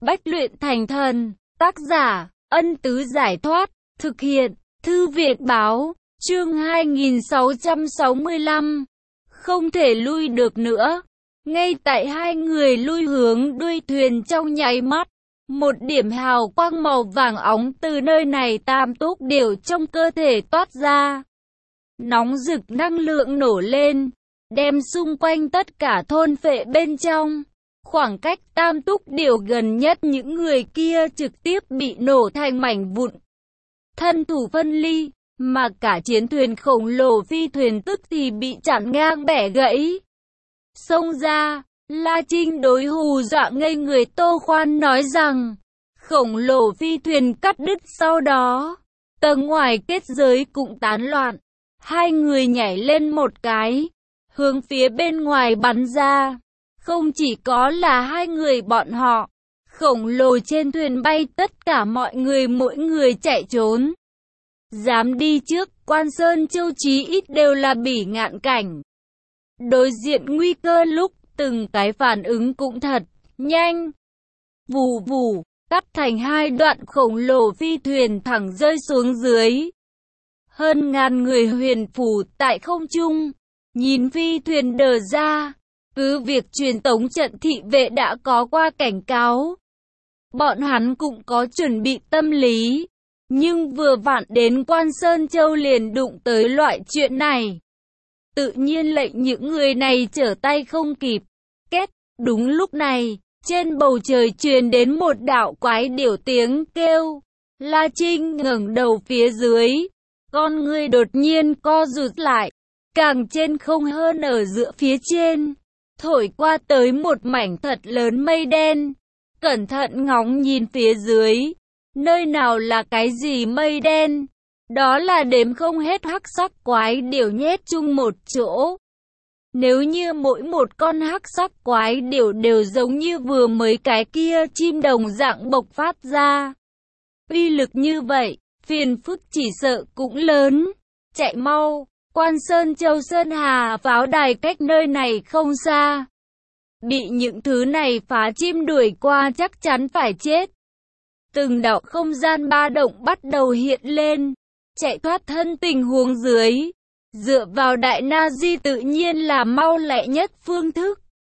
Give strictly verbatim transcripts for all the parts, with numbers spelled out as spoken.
Bách luyện thành thần. Tác giả, Ân Tứ Giải Thoát. Thực hiện, Thư viện Báo. Chương hai nghìn sáu trăm sáu mươi lăm. Không thể lui được nữa. Ngay tại hai người lui hướng đuôi thuyền trong nháy mắt, một điểm hào quang màu vàng óng từ nơi này tam túc điểu trong cơ thể toát ra. Nóng rực năng lượng nổ lên, đem xung quanh tất cả thôn phệ bên trong. Khoảng cách tam túc điểu gần nhất những người kia trực tiếp bị nổ thành mảnh vụn, thân thủ phân ly, mà cả chiến thuyền khổng lồ phi thuyền tức thì bị chặn ngang bẻ gãy. Xông ra, La Trinh đối hù dọa ngây người Tô Khoan nói rằng, khổng lồ phi thuyền cắt đứt sau đó, tầng ngoài kết giới cũng tán loạn. Hai người nhảy lên một cái, hướng phía bên ngoài bắn ra. Không chỉ có là hai người bọn họ, khổng lồ trên thuyền bay tất cả mọi người mỗi người chạy trốn. Dám đi trước Quan Sơn Châu chí ít đều là bỉ ngạn cảnh. Đối diện nguy cơ lúc từng cái phản ứng cũng thật nhanh. Vù vù, cắt thành hai đoạn khổng lồ phi thuyền thẳng rơi xuống dưới. Hơn ngàn người huyền phù tại không trung, nhìn phi thuyền đờ ra. Cứ việc truyền tống trận thị vệ đã có qua cảnh cáo, bọn hắn cũng có chuẩn bị tâm lý, nhưng vừa vặn đến Quan Sơn Châu liền đụng tới loại chuyện này. Tự nhiên lệnh những người này trở tay không kịp. Két, đúng lúc này, trên bầu trời truyền đến một đạo quái điểu tiếng kêu. La Trinh ngẩng đầu phía dưới, con người đột nhiên co rụt lại, càng trên không hơn ở giữa phía trên. Thổi qua tới một mảnh thật lớn mây đen. Cẩn thận ngóng nhìn phía dưới, nơi nào là cái gì mây đen? Đó là đếm không hết hắc sắc quái điểu nhét chung một chỗ. Nếu như mỗi một con hắc sắc quái điểu đều giống như vừa mới cái kia chim đồng dạng bộc phát ra, uy lực như vậy, phiền phức chỉ sợ cũng lớn. Chạy mau! Quan Sơn Châu Sơn Hà pháo đài cách nơi này không xa. Bị những thứ này phá chim đuổi qua chắc chắn phải chết. Từng đạo không gian ba động bắt đầu hiện lên. Chạy thoát thân tình huống dưới, dựa vào đại na di tự nhiên là mau lẹ nhất phương thức.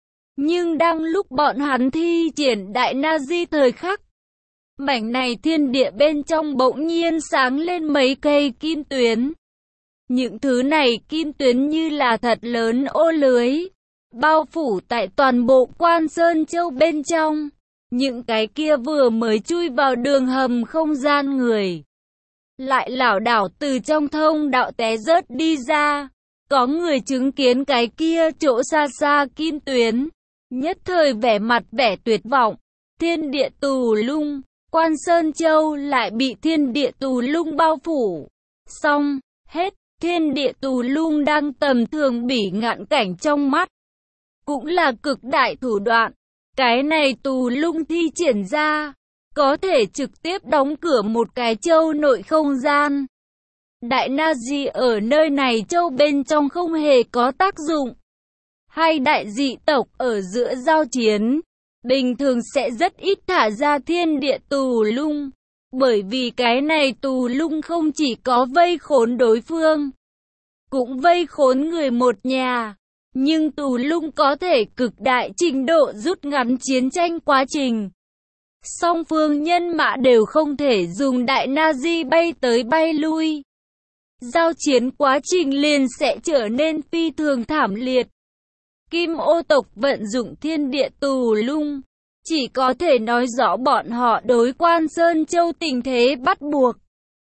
Nhưng đang lúc bọn hắn thi triển đại na di thời khắc, mảnh này thiên địa bên trong bỗng nhiên sáng lên mấy cây kim tuyến. Những thứ này kim tuyến như là thật lớn ô lưới, bao phủ tại toàn bộ Quan Sơn Châu bên trong. Những cái kia vừa mới chui vào đường hầm không gian người, lại lảo đảo từ trong thông đạo té rớt đi ra. Có người chứng kiến cái kia chỗ xa xa kim tuyến, nhất thời vẻ mặt vẻ tuyệt vọng. Thiên địa tù lung, Quan Sơn Châu lại bị thiên địa tù lung bao phủ. Xong, hết. Thiên địa tù lung đang tầm thường bỉ ngạn cảnh trong mắt, cũng là cực đại thủ đoạn. Cái này tù lung thi triển ra, có thể trực tiếp đóng cửa một cái châu nội không gian. Đại na di ở nơi này châu bên trong không hề có tác dụng. Hai đại dị tộc ở giữa giao chiến, bình thường sẽ rất ít thả ra thiên địa tù lung. Bởi vì cái này tù lung không chỉ có vây khốn đối phương, cũng vây khốn người một nhà. Nhưng tù lung có thể cực đại trình độ rút ngắn chiến tranh quá trình. Song phương nhân mã đều không thể dùng đại na di bay tới bay lui. Giao chiến quá trình liền sẽ trở nên phi thường thảm liệt. Kim ô tộc vận dụng thiên địa tù lung, chỉ có thể nói rõ bọn họ đối Quan Sơn Châu tình thế bắt buộc.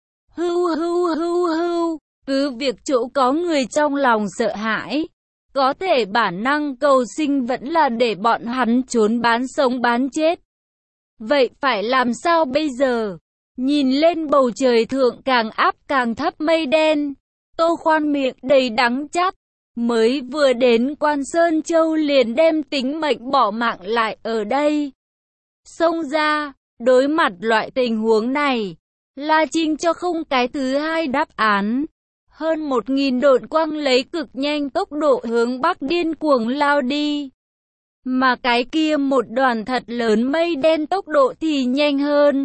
Hưu hưu hưu hưu, cứ việc chỗ có người trong lòng sợ hãi, có thể bản năng cầu sinh vẫn là để bọn hắn trốn bán sống bán chết. Vậy phải làm sao bây giờ? Nhìn lên bầu trời thượng càng áp càng thấp mây đen, Tô Khoan miệng đầy đắng chát. Mới vừa đến Quan Sơn Châu liền đem tính mệnh bỏ mạng lại ở đây. Xông ra, đối mặt loại tình huống này, La Trinh cho không cái thứ hai đáp án. Hơn một nghìn độn quang lấy cực nhanh tốc độ hướng bắc điên cuồng lao đi. Mà cái kia một đoàn thật lớn mây đen tốc độ thì nhanh hơn.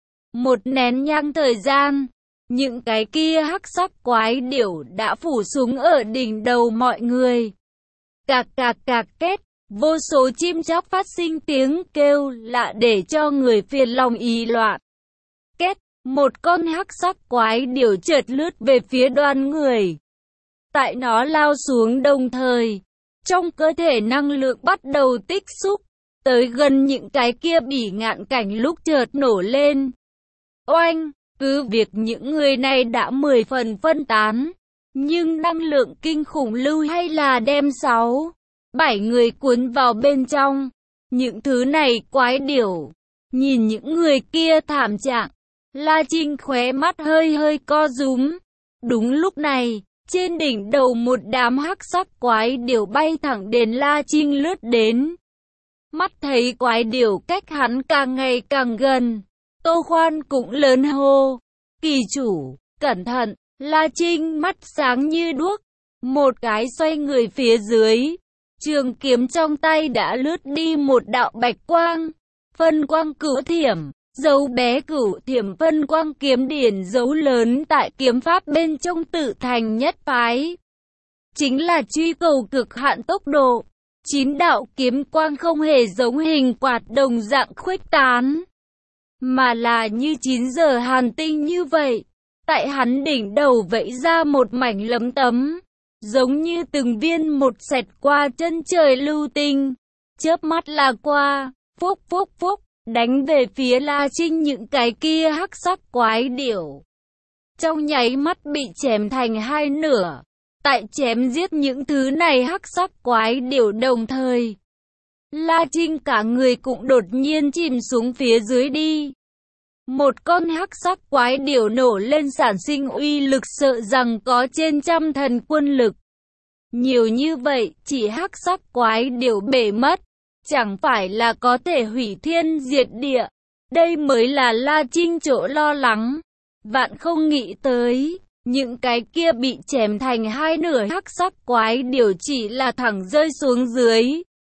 Một nén nhang thời gian, những cái kia hắc sắc quái điểu đã phủ xuống ở đỉnh đầu mọi người. Cạc cạc cạc két, vô số chim chóc phát sinh tiếng kêu lạ để cho người phiền lòng ý loạn. Két, một con hắc sắc quái điểu chợt lướt về phía đoàn người. Tại nó lao xuống đồng thời, trong cơ thể năng lượng bắt đầu tích xúc, tới gần những cái kia bỉ ngạn cảnh lúc chợt nổ lên. Oanh, cứ việc những người này đã mười phần phân tán, nhưng năng lượng kinh khủng lưu hay là đem sáu, bảy người cuốn vào bên trong. Những thứ này quái điểu, nhìn những người kia thảm trạng, La Trinh khóe mắt hơi hơi co rúm. Đúng lúc này, trên đỉnh đầu một đám hắc sắc quái điểu bay thẳng đến La Trinh lướt đến. Mắt thấy quái điểu cách hắn càng ngày càng gần, Tô Khoan cũng lớn hô, kỳ chủ, cẩn thận. La Trinh mắt sáng như đuốc, một cái xoay người phía dưới, trường kiếm trong tay đã lướt đi một đạo bạch quang, phân quang cửu thiểm, dấu bé cửu thiểm phân quang kiếm điển dấu lớn tại kiếm pháp bên trong tự thành nhất phái. Chính là truy cầu cực hạn tốc độ, chín đạo kiếm quang không hề giống hình quạt đồng dạng khuếch tán, mà là như chín giờ hàn tinh như vậy. Tại hắn đỉnh đầu vẫy ra một mảnh lấm tấm, giống như từng viên một xẹt qua chân trời lưu tinh, chớp mắt là qua, phúc phúc phúc, đánh về phía La Trinh những cái kia hắc sắc quái điểu. Trong nháy mắt bị chém thành hai nửa, tại chém giết những thứ này hắc sắc quái điểu đồng thời, La Trinh cả người cũng đột nhiên chìm xuống phía dưới đi. Một con hắc sắc quái điểu nổ lên sản sinh uy lực sợ rằng có trên trăm thần quân lực. Nhiều như vậy, chỉ hắc sắc quái điểu bể mất, chẳng phải là có thể hủy thiên diệt địa. Đây mới là La Trinh chỗ lo lắng. Vạn không nghĩ tới, những cái kia bị chém thành hai nửa hắc sắc quái điểu chỉ là thẳng rơi xuống dưới.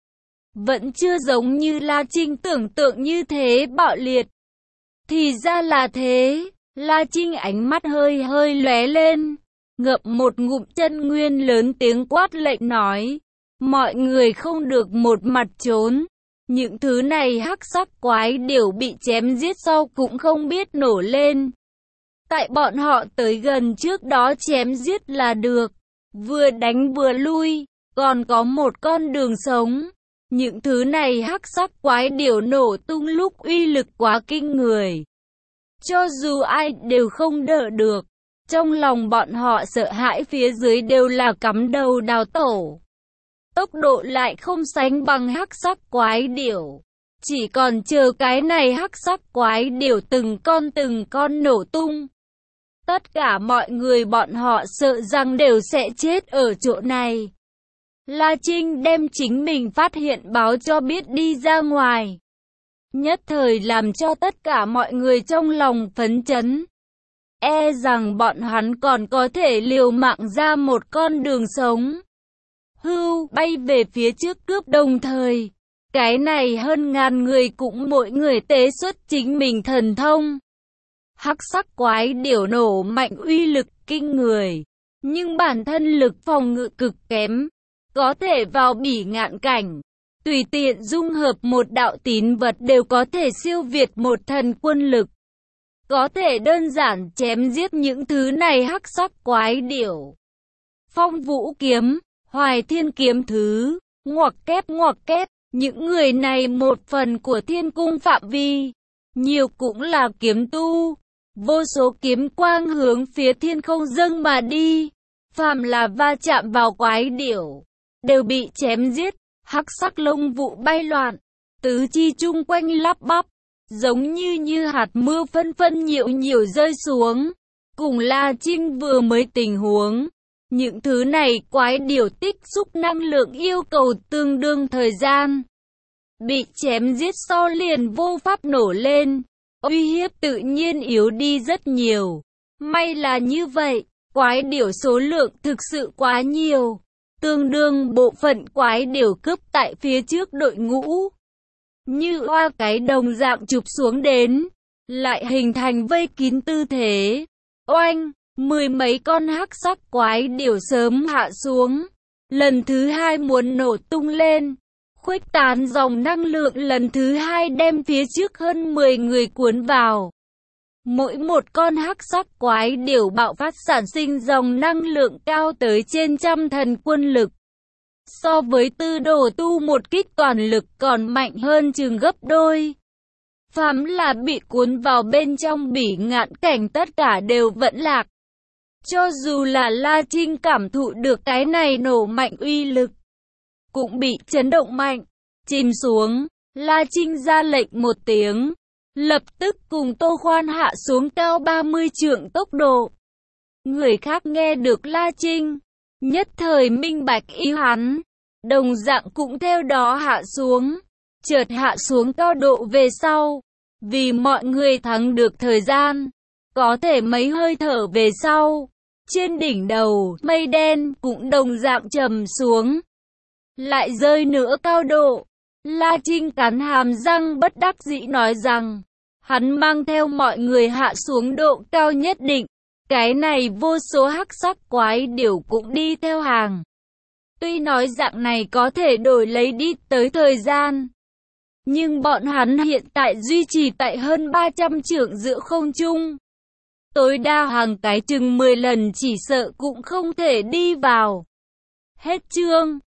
Vẫn chưa giống như La Trinh tưởng tượng như thế bạo liệt. Thì ra là thế, La Trinh ánh mắt hơi hơi lóe lên, ngậm một ngụm chân nguyên lớn tiếng quát lệnh nói, mọi người không được một mặt trốn. Những thứ này hắc sắc quái điểu bị chém giết sau cũng không biết nổ lên. Tại bọn họ tới gần trước đó chém giết là được, vừa đánh vừa lui, còn có một con đường sống. Những thứ này hắc sắc quái điểu nổ tung lúc uy lực quá kinh người. Cho dù ai đều không đỡ được, trong lòng bọn họ sợ hãi phía dưới đều là cắm đầu đào tổ. Tốc độ lại không sánh bằng hắc sắc quái điểu. Chỉ còn chờ cái này hắc sắc quái điểu từng con từng con nổ tung. Tất cả mọi người bọn họ sợ rằng đều sẽ chết ở chỗ này. La Trinh đem chính mình phát hiện báo cho biết đi ra ngoài. Nhất thời làm cho tất cả mọi người trong lòng phấn chấn. E rằng bọn hắn còn có thể liều mạng ra một con đường sống. Hưu bay về phía trước cướp đồng thời. Cái này hơn ngàn người cũng mỗi người tế xuất chính mình thần thông. Hắc sắc quái điểu nổ mạnh uy lực kinh người. Nhưng bản thân lực phòng ngự cực kém. Có thể vào bỉ ngạn cảnh. Tùy tiện dung hợp một đạo tín vật đều có thể siêu việt một thần quân lực. Có thể đơn giản chém giết những thứ này hắc sắc quái điểu. Phong vũ kiếm, hoài thiên kiếm thứ, ngoặc kép ngoặc kép. Những người này một phần của thiên cung phạm vi. Nhiều cũng là kiếm tu. Vô số kiếm quang hướng phía thiên không dâng mà đi. Phàm là va chạm vào quái điểu, đều bị chém giết. Hắc sắc lông vụ bay loạn, tứ chi chung quanh lắp bắp, giống như như hạt mưa phân phân nhiễu nhiễu rơi xuống. Cùng La Trinh vừa mới tình huống, những thứ này quái điểu tích xúc năng lượng yêu cầu tương đương thời gian. Bị chém giết sau liền vô pháp nổ lên, uy hiếp tự nhiên yếu đi rất nhiều. May là như vậy, quái điểu số lượng thực sự quá nhiều. tương đương bộ phận quái điểu cướp tại phía trước đội ngũ. Như oa cái đồng dạng chụp xuống đến, lại hình thành vây kín tư thế. Oanh, mười mấy con hắc sắc quái điểu sớm hạ xuống. Lần thứ hai muốn nổ tung lên. Khuếch tán dòng năng lượng lần thứ hai đem phía trước hơn mười người cuốn vào. Mỗi một con hắc sắc quái điểu bạo phát sản sinh dòng năng lượng cao tới trên trăm thần quân lực. So với tư đồ tu một kích toàn lực còn mạnh hơn chừng gấp đôi. Phàm là bị cuốn vào bên trong bỉ ngạn cảnh tất cả đều vẫn lạc. Cho dù là La Trinh cảm thụ được cái này nổ mạnh uy lực, cũng bị chấn động mạnh, chìm xuống. La Trinh ra lệnh một tiếng, lập tức cùng Tô Khoan hạ xuống cao ba mươi trượng tốc độ. Người khác nghe được La Trinh, nhất thời minh bạch ý hắn, đồng dạng cũng theo đó hạ xuống, chợt hạ xuống cao độ về sau. Vì mọi người thắng được thời gian, có thể mấy hơi thở về sau, trên đỉnh đầu, mây đen cũng đồng dạng trầm xuống. Lại rơi nữa cao độ. La Trinh cắn hàm răng bất đắc dĩ nói rằng, hắn mang theo mọi người hạ xuống độ cao nhất định. Cái này vô số hắc sắc quái điểu cũng đi theo hàng. Tuy nói dạng này có thể đổi lấy đi tới thời gian, nhưng bọn hắn hiện tại duy trì tại hơn ba trăm trượng giữa không trung. Tối đa hàng cái chừng mười lần chỉ sợ cũng không thể đi vào. Hết chương.